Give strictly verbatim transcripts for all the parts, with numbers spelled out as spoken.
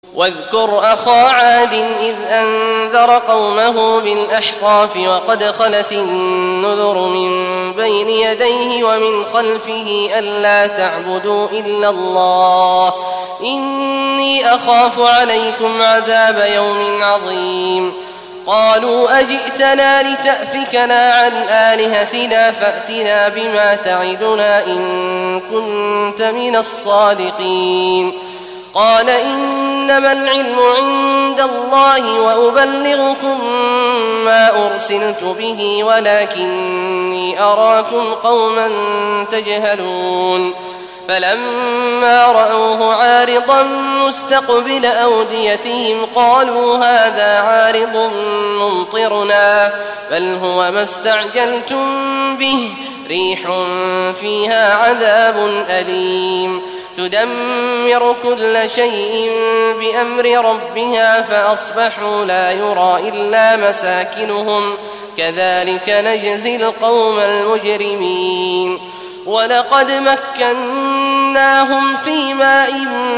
واذكر أخا عاد إذ أنذر قومه بالأحقاف وقد خلت النذر من بين يديه ومن خلفه ألا تعبدوا إلا الله إني أخاف عليكم عذاب يوم عظيم. قالوا أجئتنا لتأفكنا عن آلهتنا فأتنا بما تعدنا إن كنت من الصادقين. قال إنما العلم عند الله وأبلغكم ما أرسلت به ولكني أراكم قوما تجهلون. فلما رأوه عارضا مستقبل أوديتهم قالوا هذا عارض ممطرنا بل هو ما استعجلتم به ريح فيها عذاب أليم تدمر كل شيء بأمر ربها فأصبحوا لا يرى إلا مساكنهم كذلك نجزي القوم المجرمين. ولقد مكناهم في ماء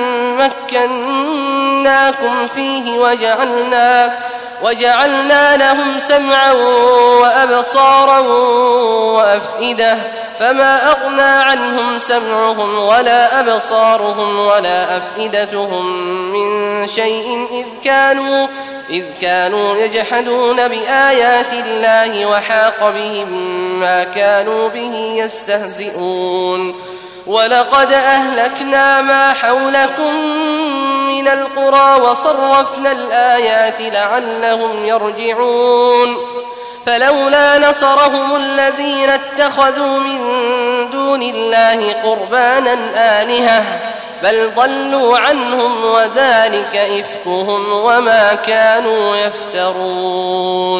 مكناكم فيه وجعلنا, وجعلنا لهم سمعا وأبصارا وأفئدة فما أغنى عنهم سمعهم ولا أبصارهم ولا أفئدتهم من شيء إذ كانوا, إذ كانوا يجحدون بآيات الله وحاق بهم ما كانوا به يستهزئون. ولقد أهلكنا ما حولكم من القرى وصرفنا الآيات لعلهم يرجعون. فلولا نصرهم الذين اتخذوا من دون الله قربانا آلهة بل ضلوا عنهم وذلك إفكهم وما كانوا يفترون.